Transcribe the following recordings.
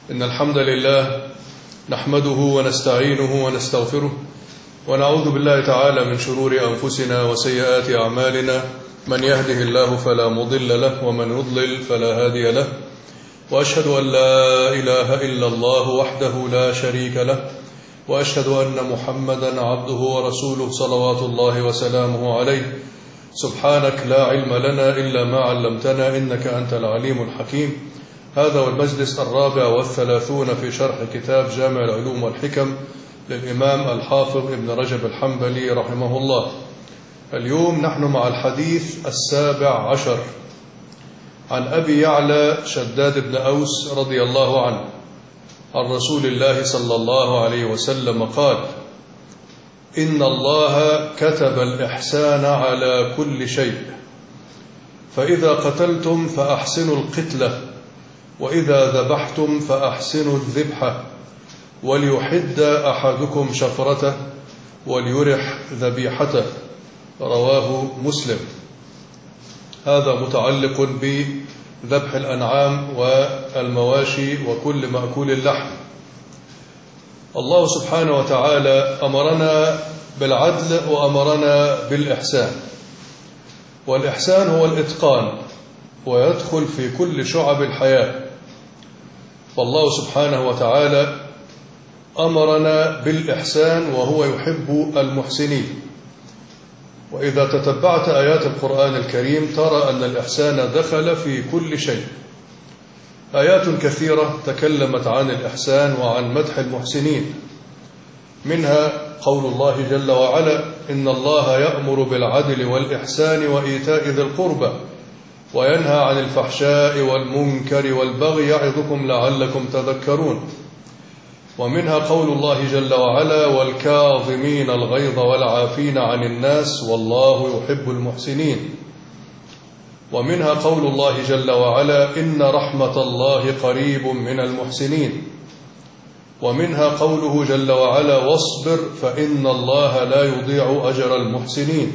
إن الحمد لله نحمده ونستعينه ونستغفره ونعوذ بالله تعالى من شرور أنفسنا وسيئات أعمالنا. من يهده الله فلا مضل له ومن يضلل فلا هادي له، وأشهد أن لا إله إلا الله وحده لا شريك له، وأشهد أن محمدا عبده ورسوله صلوات الله وسلامه عليه. سبحانك لا علم لنا إلا ما علمتنا إنك أنت العليم الحكيم. هذا هو المجلس 34 في شرح كتاب جامع العلوم والحكم للإمام الحافظ ابن رجب الحنبلي رحمه الله. اليوم نحن مع الحديث 17 عن أبي يعلى شداد بن أوس رضي الله عنه عن رسول الله صلى الله عليه وسلم قال: إن الله كتب الإحسان على كل شيء، فإذا قتلتم فأحسنوا القتلة، وإذا ذبحتم فأحسنوا الذبحة، وليحد أحدكم شفرته وليرح ذبيحته. رواه مسلم. هذا متعلق بذبح الأنعام والمواشي وكل مأكول اللحم. الله سبحانه وتعالى أمرنا بالعدل وأمرنا بالإحسان، والإحسان هو الإتقان ويدخل في كل شعب الحياة. فالله سبحانه وتعالى أمرنا بالإحسان وهو يحب المحسنين. وإذا تتبعت آيات القرآن الكريم ترى أن الإحسان دخل في كل شيء. آيات كثيرة تكلمت عن الإحسان وعن مدح المحسنين، منها قول الله جل وعلا: إن الله يأمر بالعدل والإحسان وإيتاء ذي القربى وينهى عن الفحشاء والمنكر والبغي يعظكم لعلكم تذكرون. ومنها قول الله جل وعلا: والكاظمين الغيظ والعافين عن الناس والله يحب المحسنين. ومنها قول الله جل وعلا: إن رحمة الله قريب من المحسنين. ومنها قوله جل وعلا: واصبر فإن الله لا يضيع أجر المحسنين.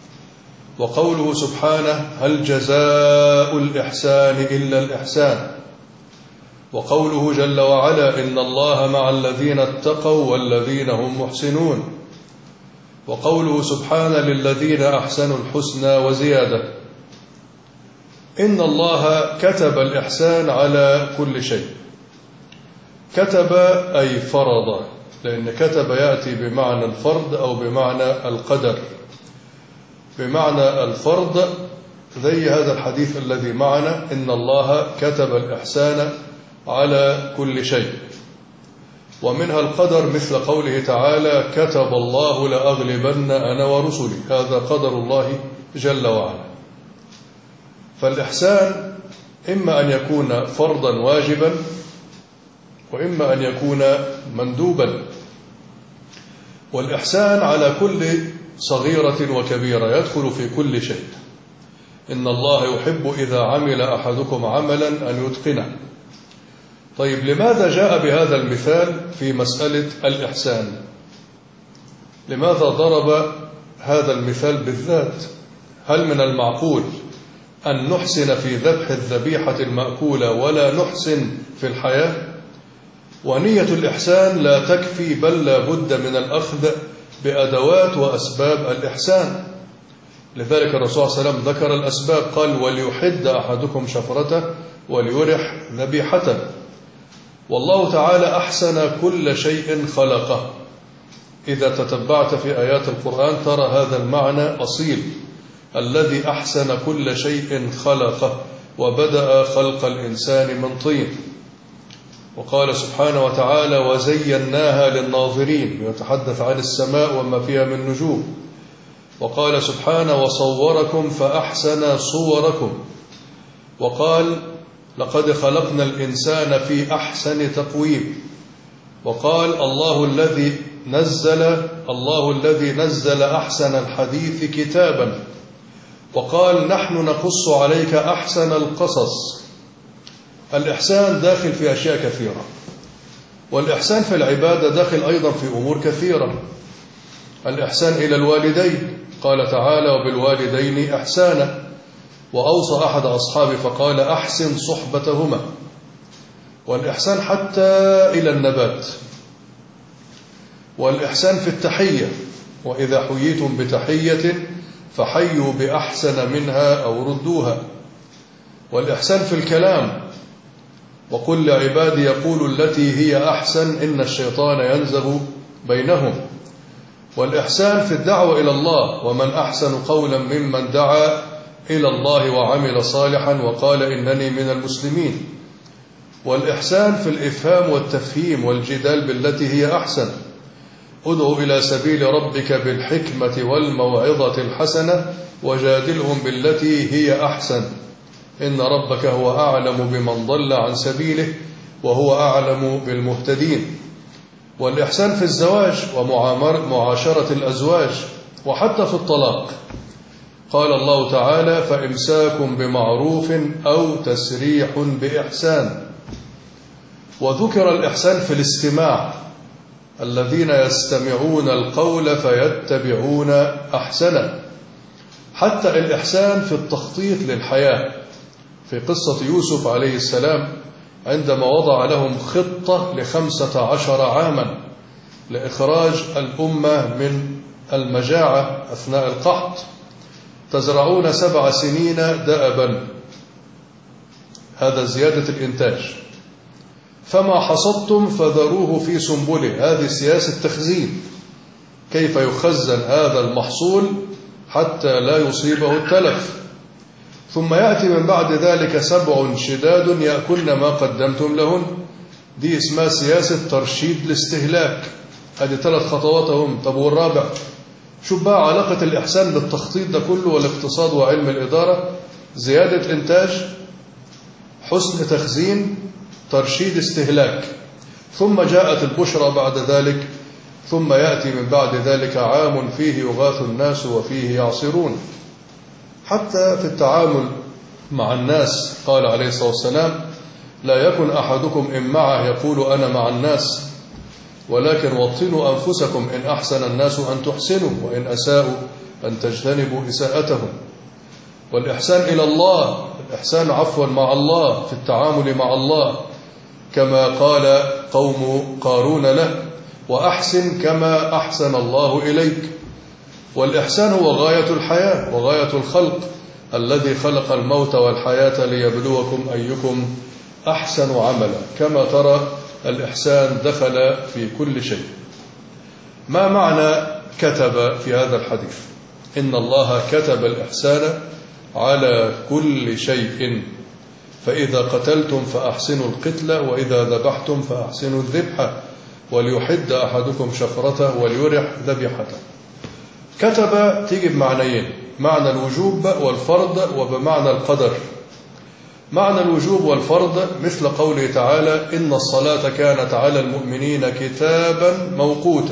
وقوله سبحانه: هل جزاء الإحسان إلا الإحسان. وقوله جل وعلا: إن الله مع الذين اتقوا والذين هم محسنون. وقوله سبحانه: للذين أحسنوا الحسنى وزيادة. إن الله كتب الإحسان على كل شيء. كتب أي فرض، لأن كتب يأتي بمعنى الفرض أو بمعنى القدر. بمعنى الفرض زي هذا الحديث الذي معنا: إن الله كتب الإحسان على كل شيء. ومنها القدر مثل قوله تعالى: كتب الله لأغلبن أنا ورسلي. هذا قدر الله جل وعلا. فالإحسان إما أن يكون فرضا واجبا، وإما أن يكون مندوبا. والإحسان على كل صغيرة وكبيرة، يدخل في كل شيء. إن الله يحب إذا عمل أحدكم عملا أن يتقنه. طيب، لماذا جاء بهذا المثال في مسألة الإحسان؟ لماذا ضرب هذا المثال بالذات؟ هل من المعقول أن نحسن في ذبح الذبيحة المأكولة ولا نحسن في الحياة؟ ونية الإحسان لا تكفي، بل لا بد من الأخذ بأدوات وأسباب الإحسان. لذلك الرسول صلى الله عليه وسلم ذكر الأسباب، قال: وليحد أحدكم شفرته وليرح ذبيحته. والله تعالى أحسن كل شيء خلقه. إذا تتبعت في آيات القرآن ترى هذا المعنى أصيل: الذي أحسن كل شيء خلقه، وبدأ خلق الإنسان من طين. وقال سبحانه وتعالى: وزيناها للناظرين، يتحدث عن السماء وما فيها من نجوم. وقال سبحانه: وصوركم فأحسن صوركم. وقال: لقد خلقنا الإنسان في أحسن تقويم. وقال: الله الذي نزل أحسن الحديث كتابا. وقال: نحن نقص عليك أحسن القصص. الإحسان داخل في أشياء كثيرة، والإحسان في العبادة داخل أيضا في أمور كثيرة. الإحسان إلى الوالدين، قال تعالى: وبالوالدين إحسانا. وأوصى أحد أصحابه فقال: أحسن صحبتهما. والإحسان حتى إلى النبات، والإحسان في التحية، وإذا حييتم بتحية فحيوا بأحسن منها أو ردوها. والإحسان في الكلام، وقل لعبادي يقولوا التي هي أحسن إن الشيطان ينزغ بينهم. والإحسان في الدعوة إلى الله، ومن أحسن قولا ممن دعا إلى الله وعمل صالحا وقال إنني من المسلمين. والإحسان في الإفهام والتفهيم والجدال بالتي هي أحسن، ادعو إلى سبيل ربك بالحكمة والموعظة الحسنة وجادلهم بالتي هي أحسن إن ربك هو أعلم بمن ضل عن سبيله وهو أعلم بالمهتدين. والإحسان في الزواج ومعاشرة الأزواج، وحتى في الطلاق. قال الله تعالى فإمساك بمعروف أو تسريح بإحسان. وذكر الإحسان في الاستماع، الذين يستمعون القول فيتبعون أحسنه. حتى الإحسان في التخطيط للحياة، في قصة يوسف عليه السلام عندما وضع لهم خطة ل15 عاما لإخراج الأمة من المجاعة أثناء القحط. تزرعون 7 سنين دأبا، هذا زيادة الإنتاج، فما حصدتم فذروه في سنبله، هذه سياسة تخزين، كيف يخزن هذا المحصول حتى لا يصيبه التلف. ثم يأتي من بعد ذلك 7 شداد يأكلن ما قدمتم لهن، دي اسمها سياسة ترشيد الاستهلاك. هذه 3 خطوات هم. طب والرابع؟ شوف بقى علاقة الإحسان بالتخطيط ده كله والاقتصاد وعلم الإدارة: زيادة إنتاج، حسن تخزين، ترشيد استهلاك. ثم جاءت البشرى بعد ذلك، ثم يأتي من بعد ذلك عام فيه يغاث الناس وفيه يعصرون. حتى في التعامل مع الناس قال عليه الصلاة والسلام لا يكن أحدكم إن معه يقول أنا مع الناس، ولكن وطنوا أنفسكم إن أحسن الناس أن تحسنوا وإن أساءوا أن تجتنبوا إساءتهم. والإحسان إلى الله، الإحسان عفوا مع الله في التعامل مع الله، كما قال قوم قارون له وأحسن كما أحسن الله إليك. والإحسان هو غاية الحياة وغاية الخلق، الذي خلق الموت والحياة ليبلوكم أيكم أحسن عملا. كما ترى الإحسان دخل في كل شيء. ما معنى كتب في هذا الحديث؟ إن الله كتب الإحسان على كل شيء، فإذا قتلتم فأحسنوا القتل وإذا ذبحتم فأحسنوا الذبح وليحد أحدكم شفرته وليرح ذبيحته. كتب تيجي بمعنيين: معنى الوجوب والفرض وبمعنى القدر. معنى الوجوب والفرض مثل قوله تعالى إن الصلاة كانت على المؤمنين كتابا موقوتا،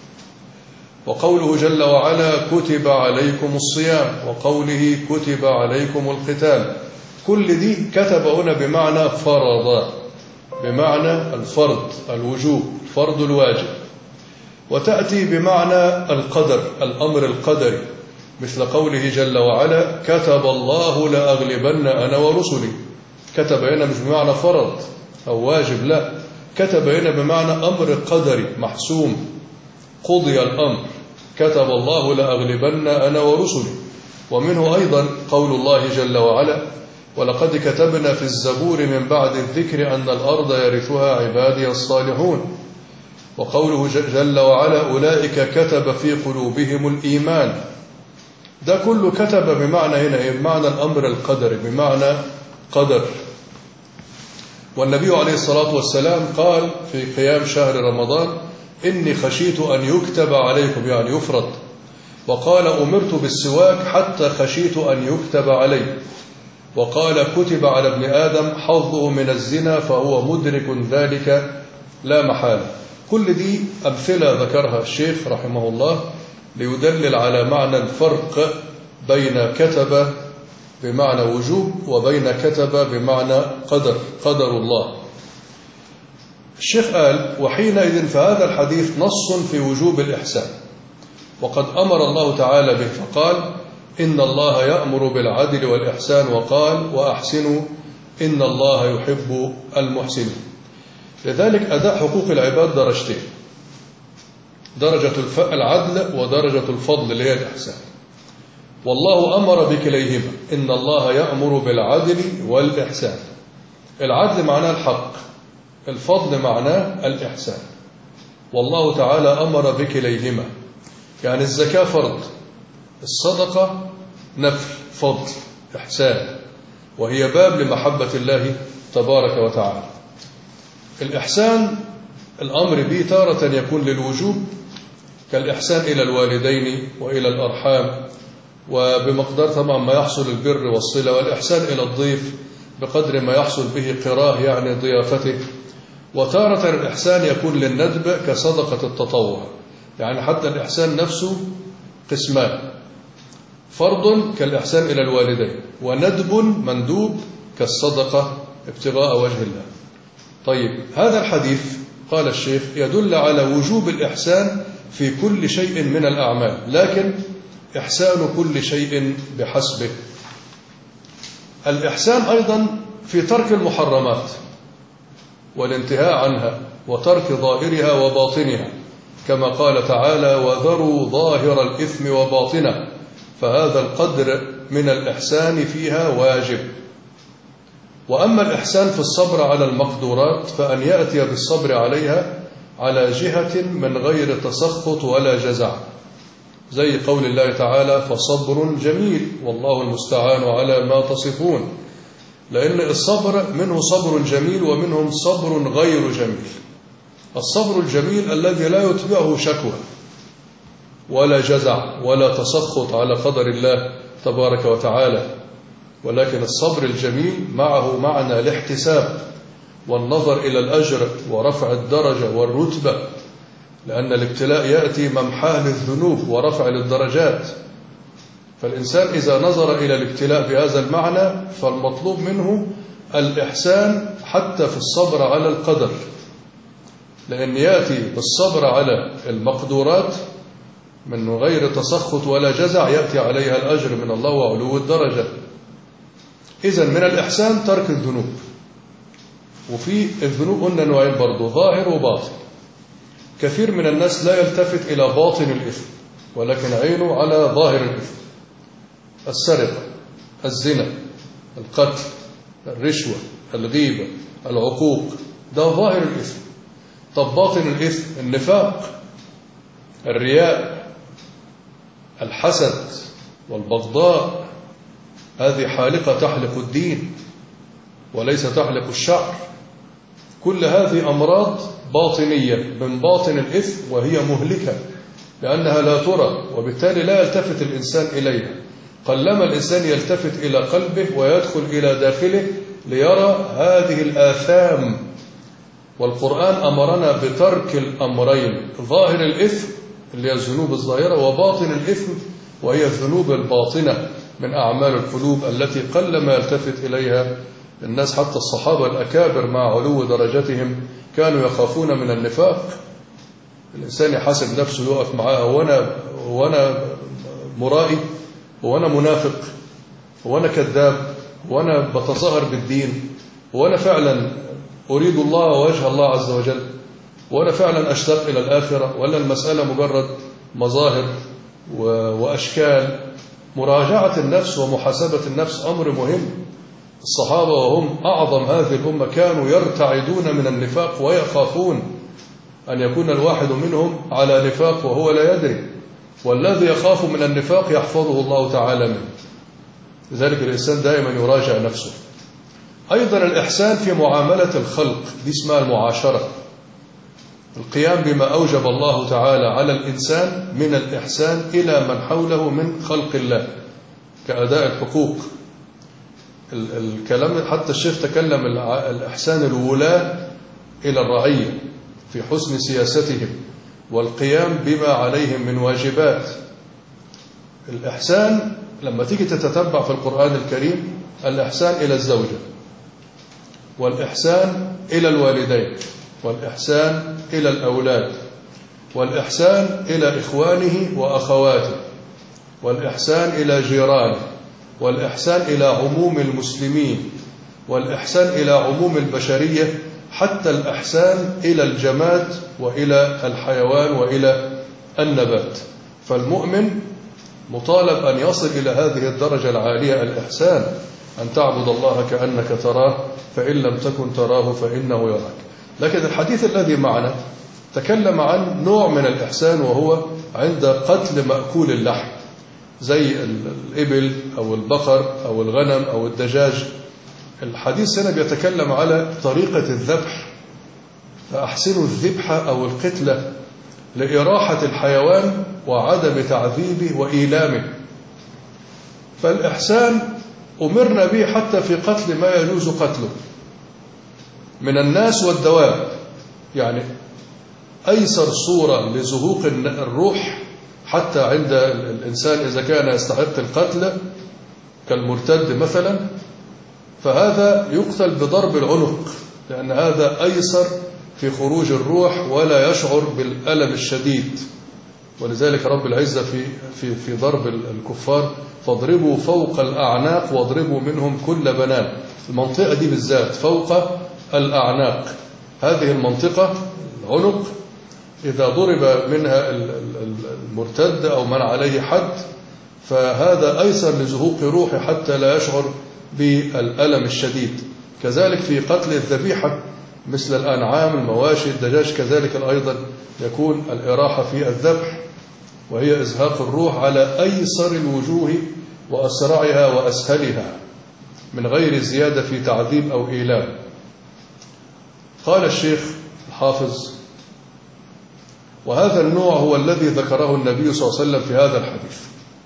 وقوله جل وعلا كتب عليكم الصيام، وقوله كتب عليكم القتال. كل دي كتب هنا بمعنى فرض، بمعنى الفرض الوجوب، فرض الواجب. وتأتي بمعنى القدر، الأمر القدري، مثل قوله جل وعلا كتب الله لأغلبن أنا ورسلي. كتب هنا مش بمعنى فرض أو واجب، لا، كتب هنا بمعنى أمر قدري محسوم، قضي الأمر. كتب الله لأغلبن أنا ورسلي. ومنه أيضا قول الله جل وعلا ولقد كتبنا في الزبور من بعد الذكر أن الأرض يرثها عبادي الصالحون. وقوله جل وعلا أولئك كتب في قلوبهم الإيمان. ده كله كتب بمعنى هنا بمعنى الأمر القدري، بمعنى قدر. والنبي عليه الصلاة والسلام قال في قيام شهر رمضان إني خشيت أن يكتب عليكم، يعني يفرض. وقال أمرت بالسواك حتى خشيت أن يكتب علي. وقال كتب على ابن آدم حظه من الزنا فهو مدرك ذلك لا محالة. كل دي أمثلة ذكرها الشيخ رحمه الله ليدلل على معنى الفرق بين كتب بمعنى وجوب وبين كتب بمعنى قدر الله. الشيخ قال وحينئذ فهذا الحديث نص في وجوب الإحسان، وقد أمر الله تعالى به فقال إن الله يأمر بالعدل والإحسان، وقال وأحسنوا إن الله يحب المحسنين. لذلك أداء حقوق العباد درجتين: درجة العدل ودرجة الفضل اللي هي الإحسان. والله أمر بكليهما، إن الله يأمر بالعدل والإحسان. العدل معناه الحق، الفضل معناه الإحسان. والله تعالى أمر بكليهما، يعني الزكاة فرض، الصدقة نفل فضل إحسان، وهي باب لمحبة الله تبارك وتعالى. الإحسان الأمر به تارة يكون للوجوب، كالإحسان إلى الوالدين وإلى الأرحام، وبمقدار طبعا ما يحصل البر والصلة، والإحسان إلى الضيف بقدر ما يحصل به قراه يعني ضيافته. وتارة الإحسان يكون للندب كصدقة التطوع، يعني حتى الإحسان نفسه قسمان: فرض كالإحسان إلى الوالدين، وندب مندوب كالصدقة ابتغاء وجه الله. طيب، هذا الحديث قال الشيخ يدل على وجوب الإحسان في كل شيء من الأعمال، لكن إحسان كل شيء بحسبه. الإحسان أيضا في ترك المحرمات والانتهاء عنها، وترك ظاهرها وباطنها، كما قال تعالى: وذروا ظاهر الإثم وباطنه، فهذا القدر من الإحسان فيها واجب. وأما الإحسان في الصبر على المقدورات فأن يأتي بالصبر عليها على جهة من غير تسخط ولا جزع، زي قول الله تعالى: فصبر جميل والله المستعان على ما تصفون. لأن الصبر منه صبر جميل ومنهم صبر غير جميل. الصبر الجميل الذي لا يتبعه شكوى ولا جزع ولا تسخط على قدر الله تبارك وتعالى، ولكن الصبر الجميل معه معنى الاحتساب والنظر إلى الأجر ورفع الدرجة والرتبة، لأن الابتلاء يأتي ممحاه للذنوب ورفع للدرجات. فالإنسان إذا نظر إلى الابتلاء بهذا المعنى فالمطلوب منه الإحسان حتى في الصبر على القدر، لأن يأتي بالصبر على المقدورات من غير تسخط ولا جزع يأتي عليها الأجر من الله وعلو الدرجة. إذن من الإحسان ترك الذنوب. وفي الذنوب قلنا نوعين برضو: ظاهر وباطن. كثير من الناس لا يلتفت إلى باطن الإثم، ولكن عينه على ظاهر الإثم: السرقة، الزنا، القتل، الرشوة، الغيبة، العقوق، ده ظاهر الإثم. طب باطن الإثم: النفاق، الرياء، الحسد والبغضاء. هذه حالقة تحلق الدين وليس تحلق الشعر. كل هذه أمراض باطنية من باطن الإثم، وهي مهلكة لأنها لا ترى، وبالتالي لا يلتفت الإنسان إليها. قلما الإنسان يلتفت إلى قلبه ويدخل إلى داخله ليرى هذه الآثام. والقرآن أمرنا بترك الأمرين: ظاهر الإثم اللي هي الذنوب الظاهرة، وباطن الإثم وهي الذنوب الباطنة من أعمال القلوب التي قلما يلتفت إليها الناس. حتى الصحابة الأكابر مع علو درجتهم كانوا يخافون من النفاق. الإنسان يحاسب نفسه، يقف معها: وأنا مرائي، وأنا منافق، وأنا كذاب، وأنا بتظاهر بالدين، وأنا فعلا أريد الله ووجه الله عز وجل، وأنا فعلا أشتاق إلى الآخرة، ولا المسألة مجرد مظاهر وأشكال. مراجعة النفس ومحاسبة النفس أمر مهم. الصحابة وهم أعظم هذه الأمة كانوا يرتعدون من النفاق ويخافون أن يكون الواحد منهم على نفاق وهو لا يدري، والذي يخاف من النفاق يحفظه الله تعالى منه. لذلك الإنسان دائما يراجع نفسه. أيضا الإحسان في معاملة الخلق، دي اسمها المعاشرة: القيام بما أوجب الله تعالى على الإنسان من الإحسان إلى من حوله من خلق الله، كأداء الحقوق. الكلام حتى الشيخ تكلم الإحسان الولاة إلى الرعية في حسن سياستهم والقيام بما عليهم من واجبات. الإحسان لما تيجي تتتبع في القرآن الكريم: الإحسان إلى الزوجة، والإحسان إلى الوالدين، والإحسان إلى الأولاد، والإحسان إلى إخوانه وأخواته، والإحسان إلى جيرانه، والإحسان إلى عموم المسلمين، والإحسان إلى عموم البشرية حتى الإحسان إلى الجماد وإلى الحيوان وإلى النبات. فالمؤمن مطالب أن يصل إلى هذه الدرجة العالية، الإحسان، أن تعبد الله كأنك تراه فإن لم تكن تراه فإنه يراك. لكن الحديث الذي معنا تكلم عن نوع من الإحسان، وهو عند قتل مأكول اللحم زي الإبل أو البقر أو الغنم أو الدجاج. الحديث هنا بيتكلم على طريقة الذبح، فأحسنوا الذبح أو القتلة لإراحة الحيوان وعدم تعذيبه وإيلامه. فالإحسان أمرنا به حتى في قتل ما يجوز قتله من الناس والدواب. يعني أيسر صورة لزهوق الروح حتى عند الإنسان إذا كان يستحق القتل كالمرتد مثلا، فهذا يقتل بضرب العنق، لأن هذا أيسر في خروج الروح ولا يشعر بالألم الشديد. ولذلك رب العزة في ضرب الكفار فاضربوا فوق الأعناق واضربوا منهم كل بنان. المنطقة دي بالذات فوق الأعناق، هذه المنطقة العنق إذا ضرب منها المرتد أو من عليه حد فهذا أيسر لزهوق روحه حتى لا يشعر بالألم الشديد. كذلك في قتل الذبيحة مثل الأنعام المواشي الدجاج، كذلك أيضا يكون الإراحة في الذبح، وهي إزهاق الروح على أيسر الوجوه وأسرعها وأسهلها من غير زيادة في تعذيب أو إيلام. قال الشيخ الحافظ: وهذا النوع هو الذي ذكره النبي صلى الله عليه وسلم في هذا الحديث،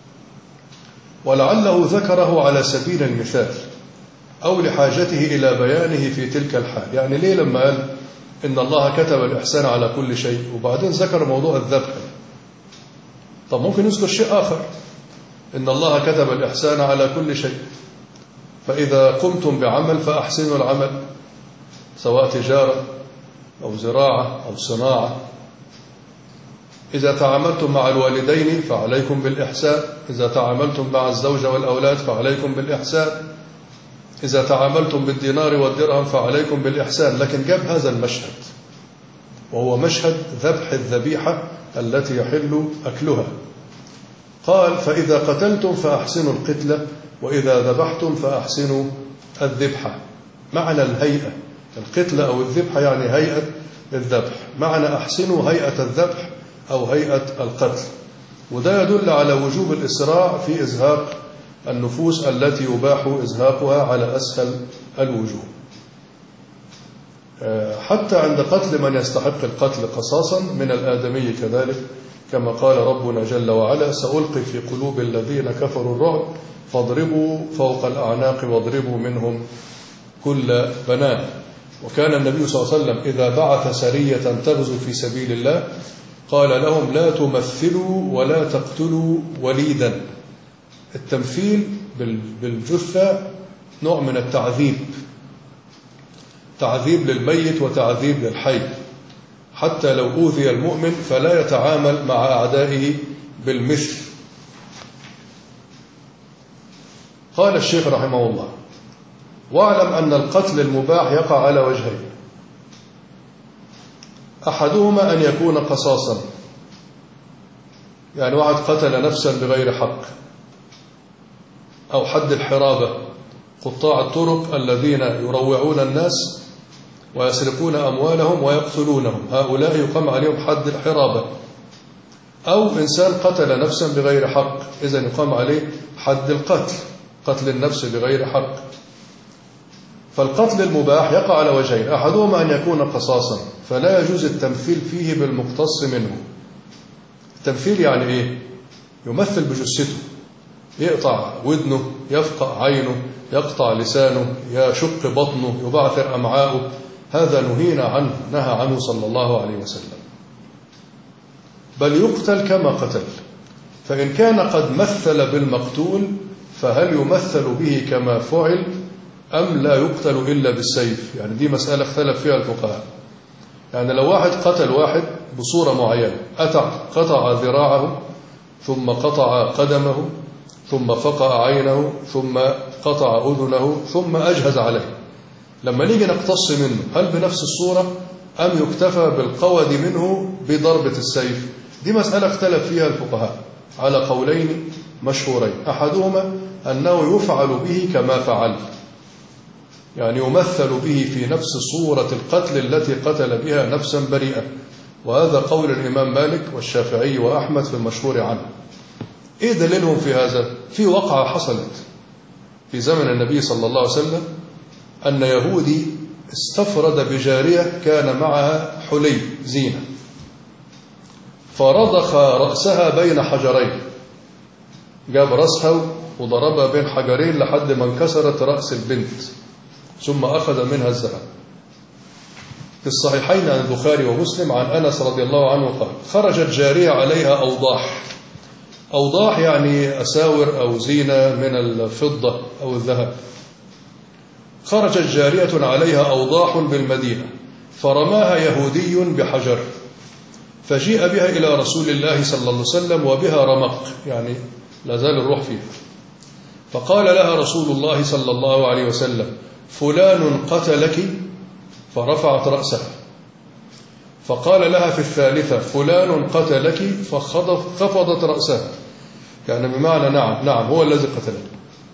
ولعله ذكره على سبيل المثال أو لحاجته إلى بيانه في تلك الحال. يعني ليه لما قال إن الله كتب الإحسان على كل شيء وبعدين ذكر موضوع الذبح؟ طب ممكن يذكر شيء آخر، إن الله كتب الإحسان على كل شيء، فإذا قمتم بعمل فأحسنوا العمل، سواء تجارة أو زراعة أو صناعة. إذا تعاملتم مع الوالدين فعليكم بالإحسان، إذا تعاملتم مع الزوجة والأولاد فعليكم بالإحسان، إذا تعاملتم بالدينار والدرهم فعليكم بالإحسان. لكن جاب هذا المشهد وهو مشهد ذبح الذبيحة التي يحل أكلها. قال: فإذا قتلتم فأحسنوا القتلة، وإذا ذبحتم فأحسنوا الذبحة. معنى الهيئة، القتلة أو الذبحة يعني هيئة الذبح، معنى أحسنوا هيئة الذبح أو هيئة القتل. وده يدل على وجوب الإسراع في إزهاق النفوس التي يباح إزهاقها على أسهل الوجوه. حتى عند قتل من يستحق القتل قصاصا من الآدمي كذلك، كما قال ربنا جل وعلا: سألقي في قلوب الذين كفروا الرعب فاضربوا فوق الأعناق واضربوا منهم كل بنان. وكان النبي صلى الله عليه وسلم إذا بعث سرية تغزو في سبيل الله قال لهم: لا تمثلوا ولا تقتلوا وليدا. التمثيل بالجثة نوع من التعذيب، تعذيب للميت وتعذيب للحي. حتى لو أوذي المؤمن فلا يتعامل مع أعدائه بالمثل. قال الشيخ رحمه الله: واعلم أن القتل المباح يقع على وجهين: أحدهما أن يكون قصاصا، يعني واحد قتل نفسا بغير حق، أو حد الحرابة، قطاع الطرق الذين يروعون الناس ويسرقون أموالهم ويقتلونهم، هؤلاء يقام عليهم حد الحرابة. أو إنسان قتل نفسا بغير حق، إذن يقام عليه حد القتل، قتل النفس بغير حق. فالقتل المباح يقع على وجهين: أحدهما أن يكون قصاصا، فلا يجوز التمثيل فيه بالمقتص منه. التمثيل يعني إيه؟ يمثل بجثته، يقطع ودنه، يفقع عينه، يقطع لسانه، يشق بطنه، يبعثر أمعاؤه. هذا نهينا عنه، نهى عنه صلى الله عليه وسلم. بل يقتل كما قتل. فإن كان قد مثل بالمقتول فهل يمثل به كما فعل أم لا يقتل إلا بالسيف؟ يعني دي مسألة اختلف فيها الفقهاء. يعني لو واحد قتل واحد بصورة معينة، قطع ذراعه ثم قطع قدمه ثم فقع عينه ثم قطع أذنه ثم أجهز عليه، لما نيجي نقتص منه هل بنفس الصورة أم يكتفى بالقود منه بضربة السيف؟ دي مسألة اختلف فيها الفقهاء على قولين مشهورين. أحدهما أنه يفعل به كما فعل، يعني يمثل به في نفس صورة القتل التي قتل بها نفسا بريئة، وهذا قول الإمام مالك والشافعي وأحمد في المشهور عنه. إيه دليلهم في هذا؟ في وقعة حصلت في زمن النبي صلى الله عليه وسلم أن يهودي استفرد بجارية كان معها حلي زينة، فرضخ رأسها بين حجرين، جاب رأسها وضربها بين حجرين لحد ما انكسرت رأس البنت، ثم أخذ منها الذهب. في الصحيحين عن البخاري ومسلم عن أنس رضي الله عنه قال: خرجت جارية عليها أوضاح. أوضاح يعني أساور أو زينة من الفضة أو الذهب. خرجت جارية عليها أوضاح بالمدينة، فرماها يهودي بحجر، فجيء بها إلى رسول الله صلى الله عليه وسلم وبها رمق، يعني لا زال الروح فيها. فقال لها رسول الله صلى الله عليه وسلم: فلان قتلك؟ فرفعت رأسها. فقال لها في الثالثة: فلان قتلك؟ فخفضت رأسها، يعني بمعنى نعم هو الذي قتلك.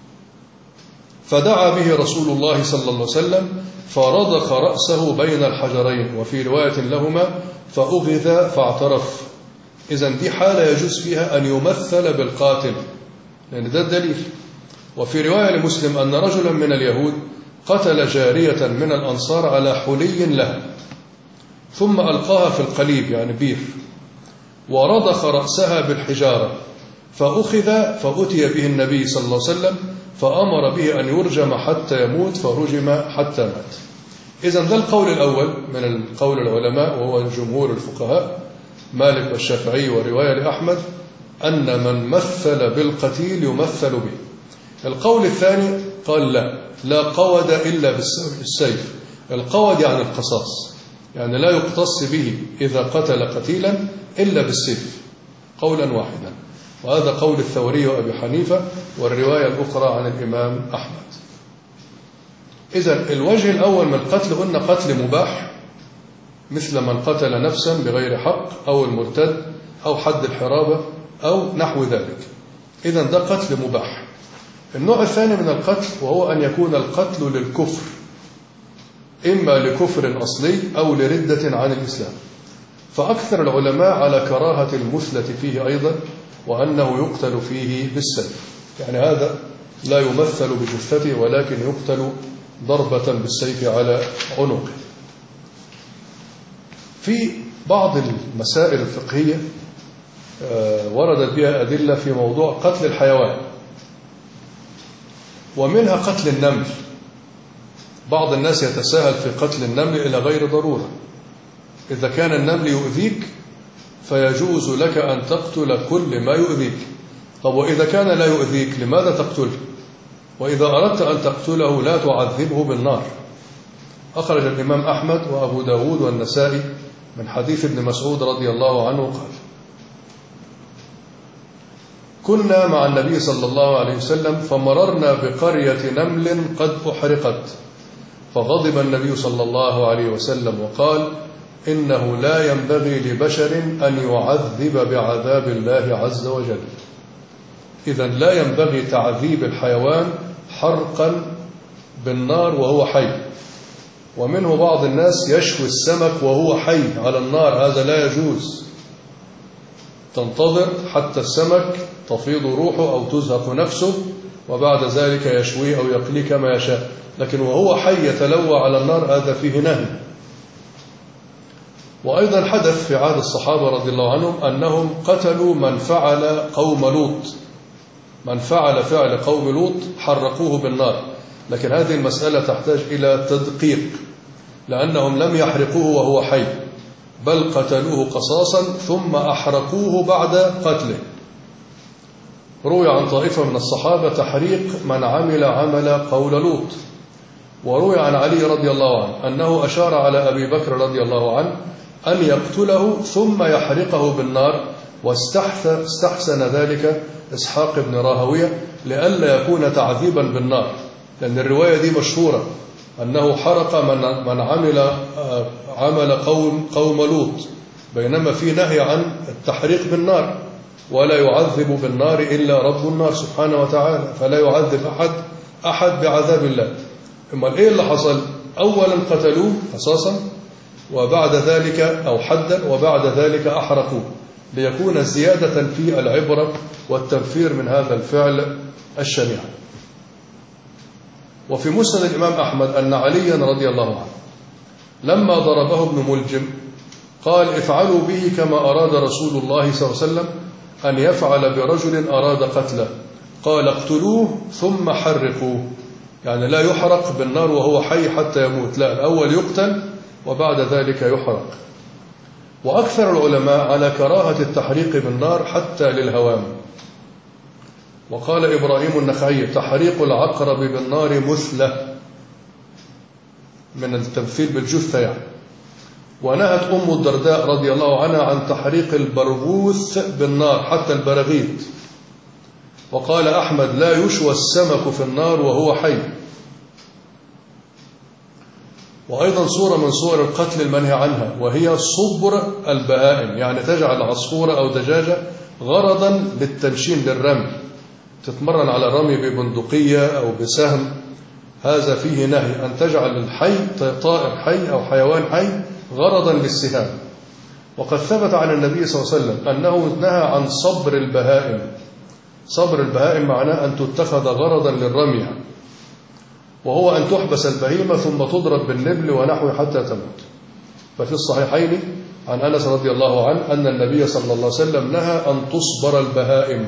فدعا به رسول الله صلى الله عليه وسلم فرضخ رأسه بين الحجرين، وفي رواية لهما: فأغذ فاعترف. إذن دي حالة يجوز فيها أن يمثل بالقاتل، لأن ده الدليل. وفي رواية لمسلم أن رجلا من اليهود قتل جارية من الأنصار على حلي لها، ثم ألقاها في القليب يعني بير، ورضخ رأسها بالحجارة، فأخذ فأتي به النبي صلى الله عليه وسلم فأمر به أن يرجم حتى يموت، فرجم حتى مات. إذن ده القول الأول من القول العلماء، وهو جمهور الفقهاء مالك والشافعي ورواية لأحمد، أن من مثل بالقتيل يمثل به. القول الثاني قال لا قود إلا بالسيف. القود يعني القصاص، يعني لا يقتص به إذا قتل قتيلا إلا بالسيف، قولا واحدا. وهذا قول الثوري وأبي حنيفة، والرواية الأخرى عن الإمام أحمد. إذن الوجه الأول من القتل قلنا قتل مباح، مثل من قتل نفسا بغير حق، أو المرتد، أو حد الحرابة، أو نحو ذلك. إذن ده قتل مباح. النوع الثاني من القتل وهو أن يكون القتل للكفر، إما لكفر أصلي أو لردة عن الإسلام. فأكثر العلماء على كراهة المثلة فيه أيضا، وأنه يقتل فيه بالسيف، يعني هذا لا يمثل بجثته ولكن يقتل ضربة بالسيف على عنقه. في بعض المسائل الفقهية وردت بها أدلة في موضوع قتل الحيوان، ومنها قتل النمل. بعض الناس يتساهل في قتل النمل إلى غير ضرورة. إذا كان النمل يؤذيك فيجوز لك أن تقتل كل ما يؤذيك. طب وإذا كان لا يؤذيك لماذا تقتله؟ وإذا أردت أن تقتله لا تعذبه بالنار. أخرج الإمام أحمد وأبو داود والنسائي من حديث ابن مسعود رضي الله عنه قال: كنا مع النبي صلى الله عليه وسلم فمررنا بقرية نمل قد أحرقت، فغضب النبي صلى الله عليه وسلم وقال: إنه لا ينبغي لبشر أن يعذب بعذاب الله عز وجل. إذن لا ينبغي تعذيب الحيوان حرقا بالنار وهو حي. ومنه بعض الناس يشوي السمك وهو حي على النار، هذا لا يجوز. تنتظر حتى السمك تفيض روحه أو تزهق نفسه، وبعد ذلك يشويه أو يقليه كما يشاء، لكن وهو حي يتلوى على النار هذا فيه نهي. وأيضا حدث في عهد الصحابة رضي الله عنهم أنهم قتلوا من فعل قوم لوط، من فعل فعل قوم لوط حرقوه بالنار. لكن هذه المسألة تحتاج إلى تدقيق، لأنهم لم يحرقوه وهو حي، بل قتلوه قصاصا ثم أحرقوه بعد قتله. روي عن طائفة من الصحابة تحريق من عمل عمل قوم لوط. وروي عن علي رضي الله عنه أنه أشار على أبي بكر رضي الله عنه أن يقتله ثم يحرقه بالنار، واستحسن ذلك إسحاق بن راهوية لئلا يكون تعذيبا بالنار، لأن الرواية دي مشهورة أنه حرق من عمل قوم لوط، بينما في نهي عن التحريق بالنار، ولا يعذب بالنار إلا رب النار سبحانه وتعالى، فلا يعذب أحد بعذاب الله. أما إيه اللي حصل؟ أولا قتلوه قصاصا، وبعد ذلك أو حدا، وبعد ذلك أحرقوه، ليكون زيادة في العبرة والتنفير من هذا الفعل الشنيع. وفي مسند الإمام أحمد أن عليا رضي الله عنه لما ضربه ابن ملجم قال: افعلوا به كما أراد رسول الله صلى الله عليه وسلم أن يفعل برجل أراد قتله. قال: اقتلوه ثم حرقوه، يعني لا يحرق بالنار وهو حي حتى يموت، لا، الأول يقتل وبعد ذلك يحرق. وأكثر العلماء على كراهة التحريق بالنار حتى للهوام. وقال إبراهيم النخعي: تحريق العقرب بالنار مثلة، من التمثيل بالجثة يعني. ونهت أم الدرداء رضي الله عنها عن تحريق البرغوث بالنار حتى البراغيث. وقال أحمد: لا يشوى السمك في النار وهو حي. وأيضا صورة من صور القتل المنهي عنها، وهي صبر البهائم، يعني تجعل عصفورة أو دجاجة غرضا للتنشين للرمي، تتمرن على الرمي ببندقية أو بسهم، هذا فيه نهي، أن تجعل الحي طائر حي أو حيوان حي غرضا للسهام. وقد ثبت عن النبي صلى الله عليه وسلم أنه نهى عن صبر البهائم. صبر البهائم معناه أن تتخذ غرضا للرمي، وهو أن تحبس البهيمة ثم تضرب بالنبل ونحوه حتى تموت. ففي الصحيحين عن أنس رضي الله عنه أن النبي صلى الله عليه وسلم نهى أن تصبر البهائم.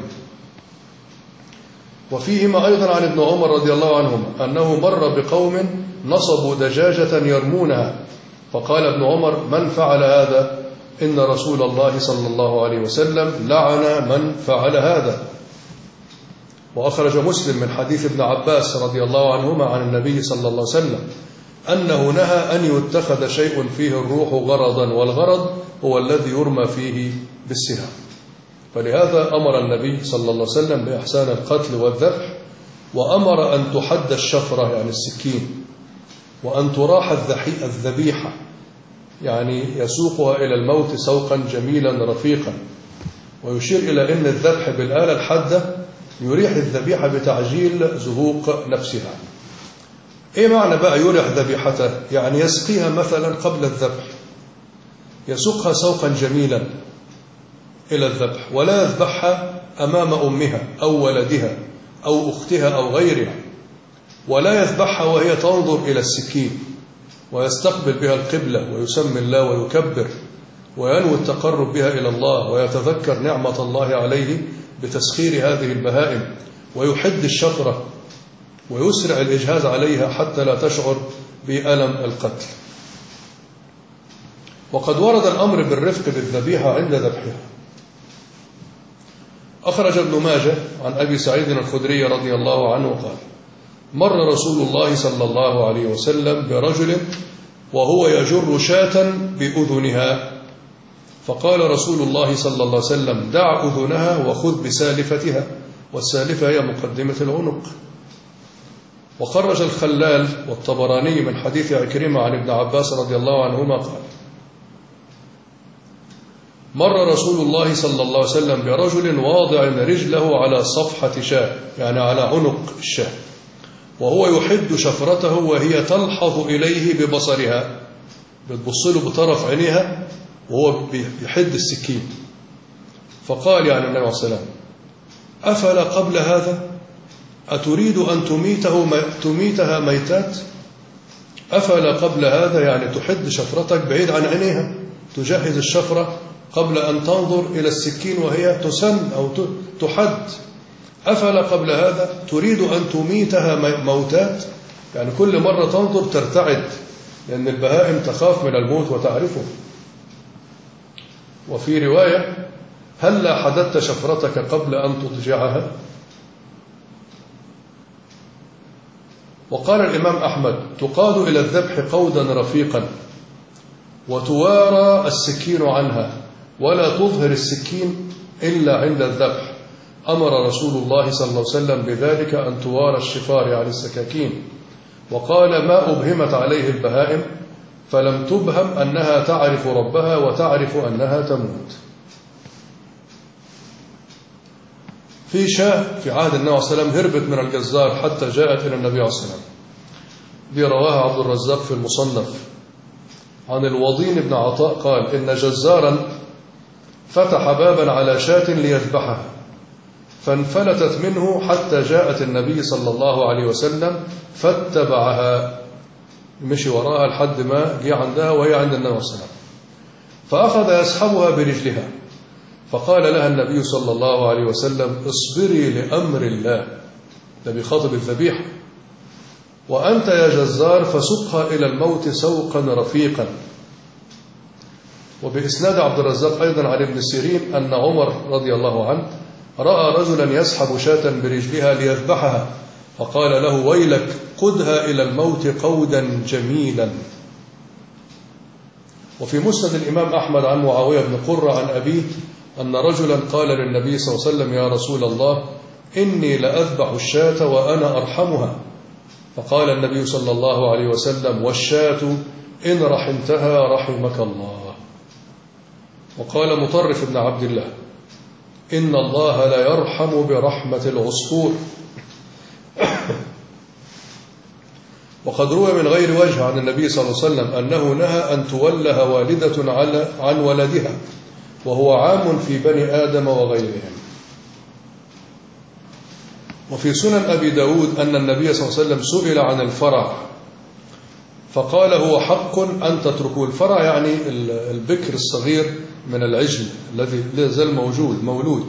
وفيهما أيضا عن ابن عمر رضي الله عنهما أنه مر بقوم نصبوا دجاجة يرمونها، فقال ابن عمر: من فعل هذا؟ إن رسول الله صلى الله عليه وسلم لعن من فعل هذا. وأخرج مسلم من حديث ابن عباس رضي الله عنهما عن النبي صلى الله عليه وسلم أنه نهى أن يتخذ شيء فيه الروح غرضا، والغرض هو الذي يرمى فيه بالسهام. فلهذا أمر النبي صلى الله عليه وسلم بإحسان القتل والذبح، وأمر أن تحد الشفرة يعني السكين، وأن تراح الذبيحة يعني يسوقها إلى الموت سوقا جميلا رفيقا. ويشير إلى أن الذبح بالآلة الحادة يريح الذبيحة بتعجيل زهوق نفسها. إيه معنى بقى يريح ذبيحته؟ يعني يسقيها مثلا قبل الذبح، يسوقها سوقا جميلا إلى الذبح، ولا يذبحها أمام أمها أو ولدها أو أختها أو غيرها، ولا يذبحها وهي تنظر إلى السكين ويستقبل بها القبلة ويسمي الله ويكبر وينوي التقرب بها إلى الله ويتذكر نعمة الله عليه بتسخير هذه البهائم، ويحد الشفرة ويسرع الإجهاز عليها حتى لا تشعر بألم القتل. وقد ورد الأمر بالرفق بالذبيحة عند ذبحها. أخرج ابن ماجه عن أبي سعيد الخدري رضي الله عنه قال: مر رسول الله صلى الله عليه وسلم برجل وهو يجر شاة بأذنها، فقال رسول الله صلى الله عليه وسلم: دع أذنها وخذ بسالفتها، والسالفة هي مقدمة العنق. وخرج الخلال والطبراني من حديث عكرمة عن ابن عباس رضي الله عنهما قال: مر رسول الله صلى الله عليه وسلم برجل واضع رجله على صفحة شاة، يعني على عنق الشاة، وهو يحد شفرته وهي تلحظ إليه ببصرها، بتبصله بطرف عينيها وهو بيحد السكين. فقال يعني النبي عليه الصلاة والسلام: أفلا قبل هذا أتريد أن تميتها ميتات؟ أفلا قبل هذا يعني تحد شفرتك بعيد عن عينيها، تجهز الشفرة قبل أن تنظر إلى السكين وهي تسن أو تحد. أفلا قبل هذا تريد أن تميتها موتات، يعني كل مرة تنظر ترتعد، لأن البهائم تخاف من الموت وتعرفه. وفي رواية: هلا حددت شفرتك قبل أن تضجعها؟ وقال الإمام أحمد: تقاد إلى الذبح قودا رفيقا، وتوارى السكين عنها، ولا تظهر السكين إلا عند الذبح. أمر رسول الله صلى الله عليه وسلم بذلك، أن توارى الشفار يعني السكاكين، وقال ما أبهمت عليه البهائم فلم تبهم أنها تعرف ربها وتعرف أنها تموت. في شاة في عهد النبي صلى الله عليه وسلم هربت من الجزار حتى جاءت إلى النبي صلى الله عليه وسلم، دي رواها عبد الرزاق في المصنف عن الوضين بن عطاء قال إن جزارا فتح بابا على شاة ليذبحها فانفلتت منه حتى جاءت النبي صلى الله عليه وسلم فاتبعها، مشي وراها لحد ما جاء عندها وهي عند النبي صلى الله عليه وسلم، فأخذ يسحبها برجلها، فقال لها النبي صلى الله عليه وسلم اصبري لأمر الله، ده بيخاطب الذبيحة، وأنت يا جزار فسقها إلى الموت سوقا رفيقا. وبإسناد عبد الرزاق أيضا عن ابن سيرين أن عمر رضي الله عنه رأى رجلا يسحب شاة برجلها ليذبحها فقال له ويلك قدها إلى الموت قودا جميلا. وفي مسند الإمام أحمد عن معاوية بن قرة عن أبيه أن رجلا قال للنبي صلى الله عليه وسلم يا رسول الله إني لأذبح الشاة وأنا أرحمها، فقال النبي صلى الله عليه وسلم والشاة إن رحمتها رحمك الله. وقال مطرف بن عبد الله إن الله لا يرحم برحمة العصفور. وقد روى من غير وجه عن النبي صلى الله عليه وسلم أنه نهى أن تولها والدة عن ولدها، وهو عام في بني آدم وغيرهم. وفي سنن أبي داود أن النبي صلى الله عليه وسلم سئل عن الفرع فقال هو حق أن تتركوا الفرع، يعني البكر الصغير من العجل الذي لا زال موجود مولود،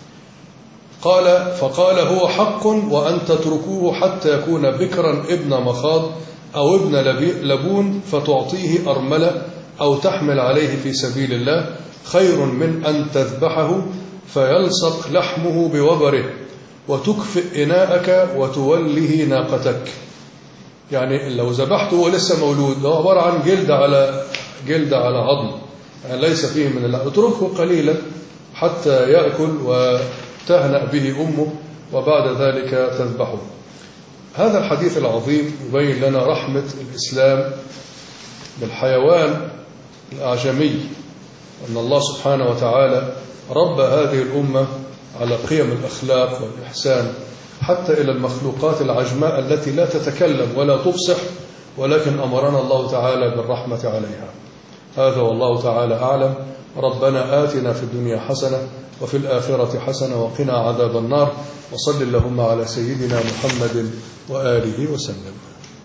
فقال هو حق وأن تتركوه حتى يكون بكرا ابن مخاض أو ابن لبون فتعطيه أرملة أو تحمل عليه في سبيل الله خير من أن تذبحه فيلصق لحمه بوبره وتكفئ إناءك وتوله ناقتك. يعني لو ذبحته ولسه مولود هو عبارة عن جلد على عظم، يعني ليس فيه من الله، اتركه قليلا حتى يأكل وتهنأ به أمه وبعد ذلك تذبحه. هذا الحديث العظيم يبين لنا رحمة الإسلام بالحيوان الأعجمي، أن الله سبحانه وتعالى ربى هذه الأمة على قيم الأخلاق والإحسان حتى إلى المخلوقات العجماء التي لا تتكلم ولا تفصح، ولكن أمرنا الله تعالى بالرحمة عليها. هذا والله تعالى أعلم. ربنا آتنا في الدنيا حسنة وفي الآخرة حسنة وقنا عذاب النار، وصل اللهم على سيدنا محمد وآله وسلم.